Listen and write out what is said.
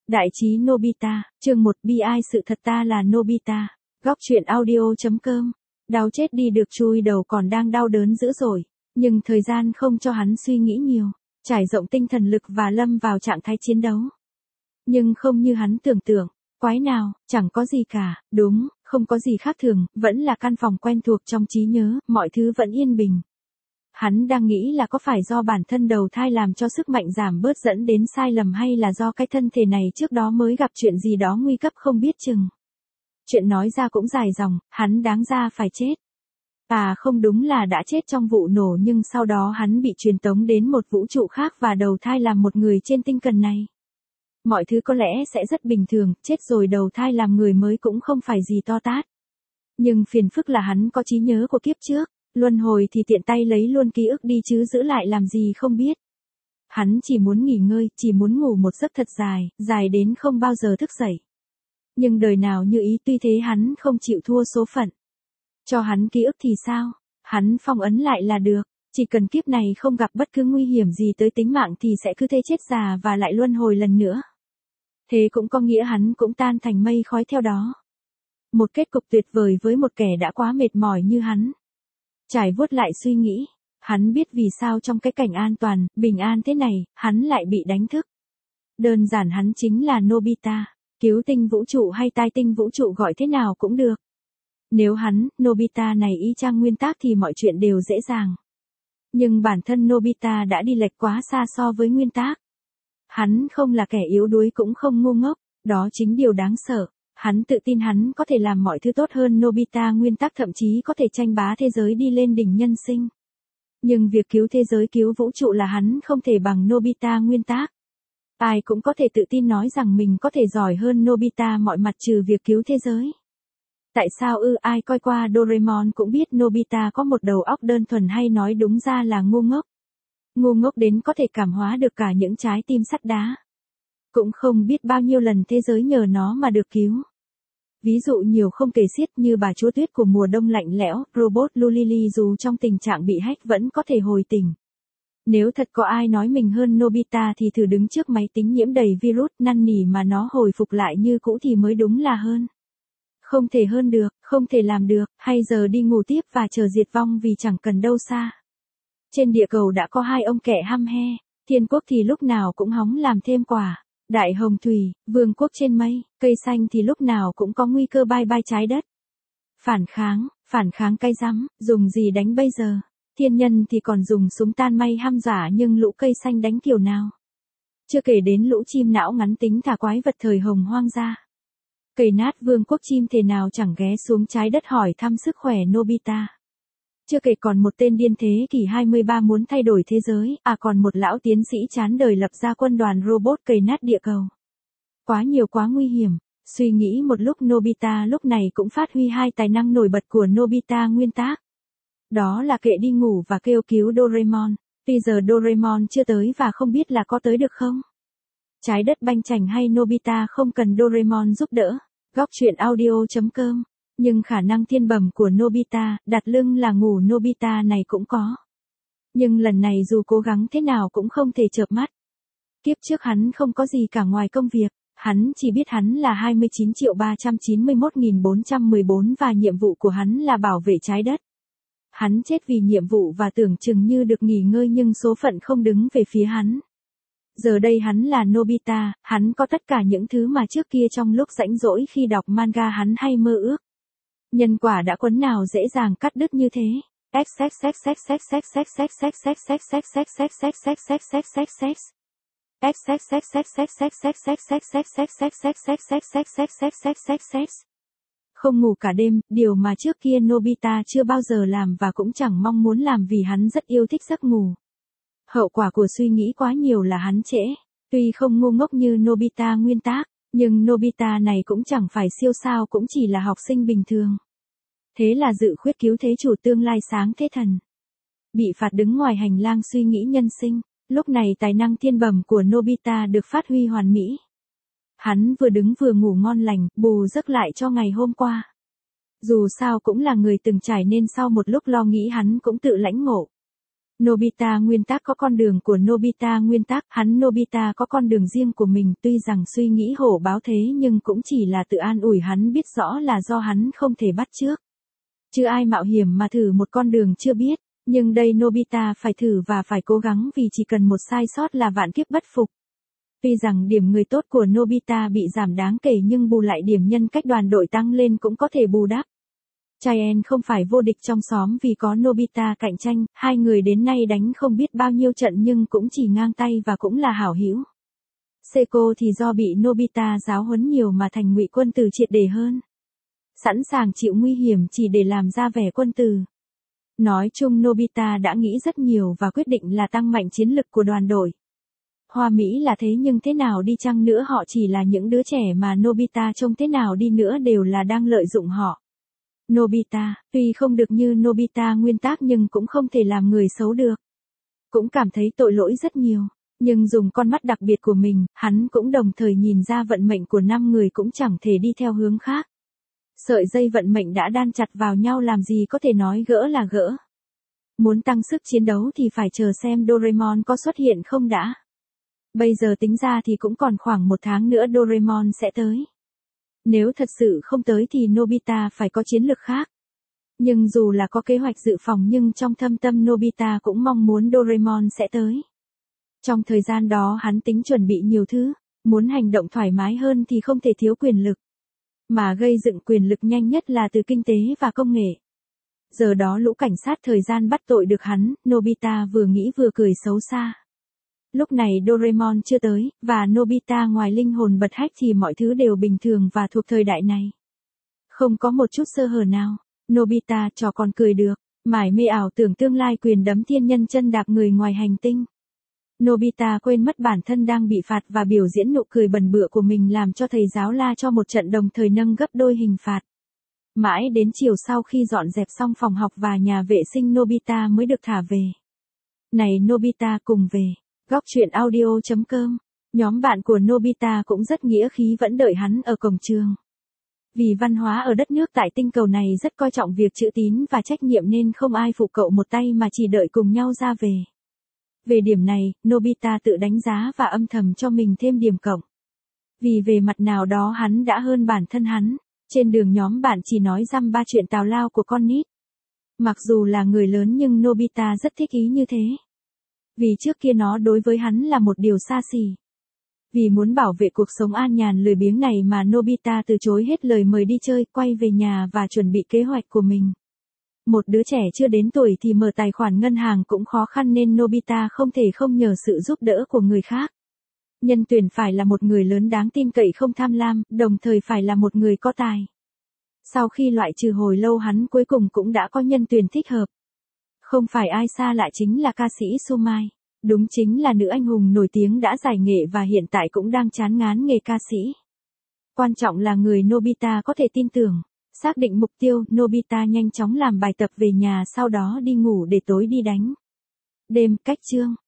Đại trí Nobita, chương 1 bi ai sự thật ta là Nobita. Góc truyện audio.com. Đau chết đi được chui đầu còn đang đau đớn dữ dội, nhưng thời gian không cho hắn suy nghĩ nhiều, trải rộng tinh thần lực và lâm vào trạng thái chiến đấu. Nhưng không như hắn tưởng tượng, quái nào, chẳng có gì cả, đúng, không có gì khác thường, vẫn là căn phòng quen thuộc trong trí nhớ, mọi thứ vẫn yên bình. Hắn đang nghĩ là có phải do bản thân đầu thai làm cho sức mạnh giảm bớt dẫn đến sai lầm hay là do cái thân thể này trước đó mới gặp chuyện gì đó nguy cấp không biết chừng. Chuyện nói ra cũng dài dòng, hắn đáng ra phải chết. À không, đúng là đã chết trong vụ nổ, nhưng sau đó hắn bị truyền tống đến một vũ trụ khác và đầu thai làm một người trên tinh cần này. Mọi thứ có lẽ sẽ rất bình thường, chết rồi đầu thai làm người mới cũng không phải gì to tát. Nhưng phiền phức là hắn có trí nhớ của kiếp trước. Luân hồi thì tiện tay lấy luôn ký ức đi chứ giữ lại làm gì không biết. Hắn chỉ muốn nghỉ ngơi, chỉ muốn ngủ một giấc thật dài, dài đến không bao giờ thức dậy. Nhưng đời nào như ý, tuy thế hắn không chịu thua số phận. Cho hắn ký ức thì sao? Hắn phong ấn lại là được, chỉ cần kiếp này không gặp bất cứ nguy hiểm gì tới tính mạng thì sẽ cứ thế chết già và lại luân hồi lần nữa. Thế cũng có nghĩa hắn cũng tan thành mây khói theo đó. Một kết cục tuyệt vời với một kẻ đã quá mệt mỏi như hắn. Trải vuốt lại suy nghĩ, hắn biết vì sao trong cái cảnh an toàn, bình an thế này, hắn lại bị đánh thức. Đơn giản hắn chính là Nobita, cứu tinh vũ trụ hay tai tinh vũ trụ gọi thế nào cũng được. Nếu hắn, Nobita này y chang nguyên tác thì mọi chuyện đều dễ dàng. Nhưng bản thân Nobita đã đi lệch quá xa so với nguyên tác. Hắn không là kẻ yếu đuối cũng không ngu ngốc, đó chính điều đáng sợ. Hắn tự tin hắn có thể làm mọi thứ tốt hơn Nobita nguyên tắc, thậm chí có thể tranh bá thế giới đi lên đỉnh nhân sinh. Nhưng việc cứu thế giới cứu vũ trụ là hắn không thể bằng Nobita nguyên tắc. Ai cũng có thể tự tin nói rằng mình có thể giỏi hơn Nobita mọi mặt trừ việc cứu thế giới. Tại sao ai coi qua Doraemon cũng biết Nobita có một đầu óc đơn thuần, hay nói đúng ra là ngu ngốc. Ngu ngốc đến có thể cảm hóa được cả những trái tim sắt đá. Cũng không biết bao nhiêu lần thế giới nhờ nó mà được cứu. Ví dụ nhiều không kể xiết, như bà chúa tuyết của mùa đông lạnh lẽo, robot Lulili dù trong tình trạng bị hack vẫn có thể hồi tỉnh. Nếu thật có ai nói mình hơn Nobita thì thử đứng trước máy tính nhiễm đầy virus năn nỉ mà nó hồi phục lại như cũ thì mới đúng là hơn. Không thể hơn được, không thể làm được, hay giờ đi ngủ tiếp và chờ diệt vong vì chẳng cần đâu xa. Trên địa cầu đã có hai ông kẻ hăm he, thiên quốc thì lúc nào cũng hóng làm thêm quả. Đại hồng thủy, vương quốc trên mây, cây xanh thì lúc nào cũng có nguy cơ bye bye trái đất. Phản kháng cay rắm, dùng gì đánh bây giờ? Thiên nhân thì còn dùng súng tan mây hăm dọa, nhưng lũ cây xanh đánh kiểu nào? Chưa kể đến lũ chim não ngắn tính thả quái vật thời hồng hoang ra. Cầy nát vương quốc chim thế nào chẳng ghé xuống trái đất hỏi thăm sức khỏe Nobita. Chưa kể còn một tên điên thế kỷ 23 muốn thay đổi thế giới, còn một lão tiến sĩ chán đời lập ra quân đoàn robot cầy nát địa cầu. Quá nhiều quá nguy hiểm, suy nghĩ một lúc Nobita lúc này cũng phát huy hai tài năng nổi bật của Nobita nguyên tác. Đó là kệ đi ngủ và kêu cứu Doraemon, tuy giờ Doraemon chưa tới và không biết là có tới được không. Trái đất banh chành hay Nobita không cần Doraemon giúp đỡ. Góc truyện audio.com. Nhưng khả năng thiên bẩm của Nobita, đặt lưng là ngủ Nobita này cũng có. Nhưng lần này dù cố gắng thế nào cũng không thể chợp mắt. Kiếp trước hắn không có gì cả ngoài công việc, hắn chỉ biết hắn là 29.391.414 và nhiệm vụ của hắn là bảo vệ trái đất. Hắn chết vì nhiệm vụ và tưởng chừng như được nghỉ ngơi, nhưng số phận không đứng về phía hắn. Giờ đây hắn là Nobita, hắn có tất cả những thứ mà trước kia trong lúc rảnh rỗi khi đọc manga hắn hay mơ ước. Nhân quả đã quấn nào dễ dàng cắt đứt như thế. Không ngủ cả đêm, điều mà trước kia Nobita chưa bao giờ làm và cũng chẳng mong muốn làm vì hắn rất yêu thích giấc ngủ. Hậu quả của suy nghĩ quá nhiều là hắn trễ. Tuy không ngu ngốc như Nobita nguyên tác, nhưng Nobita này cũng chẳng phải siêu sao, cũng chỉ là học sinh bình thường. Thế là dự khuyết cứu thế chủ tương lai sáng thế thần. Bị phạt đứng ngoài hành lang suy nghĩ nhân sinh, lúc này tài năng thiên bẩm của Nobita được phát huy hoàn mỹ. Hắn vừa đứng vừa ngủ ngon lành, bù giấc lại cho ngày hôm qua. Dù sao cũng là người từng trải nên sau một lúc lo nghĩ hắn cũng tự lãnh ngộ. Nobita nguyên tắc có con đường của Nobita nguyên tắc, hắn Nobita có con đường riêng của mình, tuy rằng suy nghĩ hổ báo thế nhưng cũng chỉ là tự an ủi hắn biết rõ là do hắn không thể bắt chước. Chứ ai mạo hiểm mà thử một con đường chưa biết, nhưng đây Nobita phải thử và phải cố gắng vì chỉ cần một sai sót là vạn kiếp bất phục. Tuy rằng điểm người tốt của Nobita bị giảm đáng kể nhưng bù lại điểm nhân cách đoàn đội tăng lên cũng có thể bù đắp. Chien không phải vô địch trong xóm vì có Nobita cạnh tranh, hai người đến nay đánh không biết bao nhiêu trận nhưng cũng chỉ ngang tay và cũng là hảo hữu. Seiko thì do bị Nobita giáo huấn nhiều mà thành ngụy quân tử triệt để hơn. Sẵn sàng chịu nguy hiểm chỉ để làm ra vẻ quân tử. Nói chung Nobita đã nghĩ rất nhiều và quyết định là tăng mạnh chiến lực của đoàn đội. Hoa Mỹ là thế nhưng thế nào đi chăng nữa họ chỉ là những đứa trẻ mà Nobita trông thế nào đi nữa đều là đang lợi dụng họ. Nobita, tuy không được như Nobita nguyên tắc nhưng cũng không thể làm người xấu được. Cũng cảm thấy tội lỗi rất nhiều, nhưng dùng con mắt đặc biệt của mình, hắn cũng đồng thời nhìn ra vận mệnh của 5 người cũng chẳng thể đi theo hướng khác. Sợi dây vận mệnh đã đan chặt vào nhau làm gì có thể nói gỡ là gỡ. Muốn tăng sức chiến đấu thì phải chờ xem Doraemon có xuất hiện không đã. Bây giờ tính ra thì cũng còn khoảng 1 tháng nữa Doraemon sẽ tới. Nếu thật sự không tới thì Nobita phải có chiến lược khác. Nhưng dù là có kế hoạch dự phòng nhưng trong thâm tâm Nobita cũng mong muốn Doraemon sẽ tới. Trong thời gian đó hắn tính chuẩn bị nhiều thứ, muốn hành động thoải mái hơn thì không thể thiếu quyền lực. Mà gây dựng quyền lực nhanh nhất là từ kinh tế và công nghệ. Giờ đó lũ cảnh sát thời gian bắt tội được hắn, Nobita vừa nghĩ vừa cười xấu xa. Lúc này Doraemon chưa tới, và Nobita ngoài linh hồn bật hách thì mọi thứ đều bình thường và thuộc thời đại này. Không có một chút sơ hở nào, Nobita trò còn cười được, mải mê ảo tưởng tương lai quyền đấm thiên nhân chân đạp người ngoài hành tinh. Nobita quên mất bản thân đang bị phạt và biểu diễn nụ cười bẩn bựa của mình làm cho thầy giáo la cho một trận đồng thời nâng gấp đôi hình phạt. Mãi đến chiều sau khi dọn dẹp xong phòng học và nhà vệ sinh Nobita mới được thả về. Này Nobita cùng về. Góc truyện audio.com. Nhóm bạn của Nobita cũng rất nghĩa khí vẫn đợi hắn ở cổng trường. Vì văn hóa ở đất nước tại tinh cầu này rất coi trọng việc chữ tín và trách nhiệm nên không ai phụ cậu một tay mà chỉ đợi cùng nhau ra về. Về điểm này, Nobita tự đánh giá và âm thầm cho mình thêm điểm cộng. Vì về mặt nào đó hắn đã hơn bản thân hắn. Trên đường nhóm bạn chỉ nói dăm ba chuyện tào lao của con nít. Mặc dù là người lớn nhưng Nobita rất thích ý như thế. Vì trước kia nó đối với hắn là một điều xa xỉ. Vì muốn bảo vệ cuộc sống an nhàn lười biếng này mà Nobita từ chối hết lời mời đi chơi, quay về nhà và chuẩn bị kế hoạch của mình. Một đứa trẻ chưa đến tuổi thì mở tài khoản ngân hàng cũng khó khăn nên Nobita không thể không nhờ sự giúp đỡ của người khác. Nhân tuyển phải là một người lớn đáng tin cậy không tham lam, đồng thời phải là một người có tài. Sau khi loại trừ hồi lâu hắn cuối cùng cũng đã có nhân tuyển thích hợp. Không phải ai xa lạ chính là ca sĩ Sumai. Đúng chính là nữ anh hùng nổi tiếng đã giải nghệ và hiện tại cũng đang chán ngán nghề ca sĩ. Quan trọng là người Nobita có thể tin tưởng. Xác định mục tiêu, Nobita nhanh chóng làm bài tập về nhà sau đó đi ngủ để tối đi đánh. Đêm, cách chương.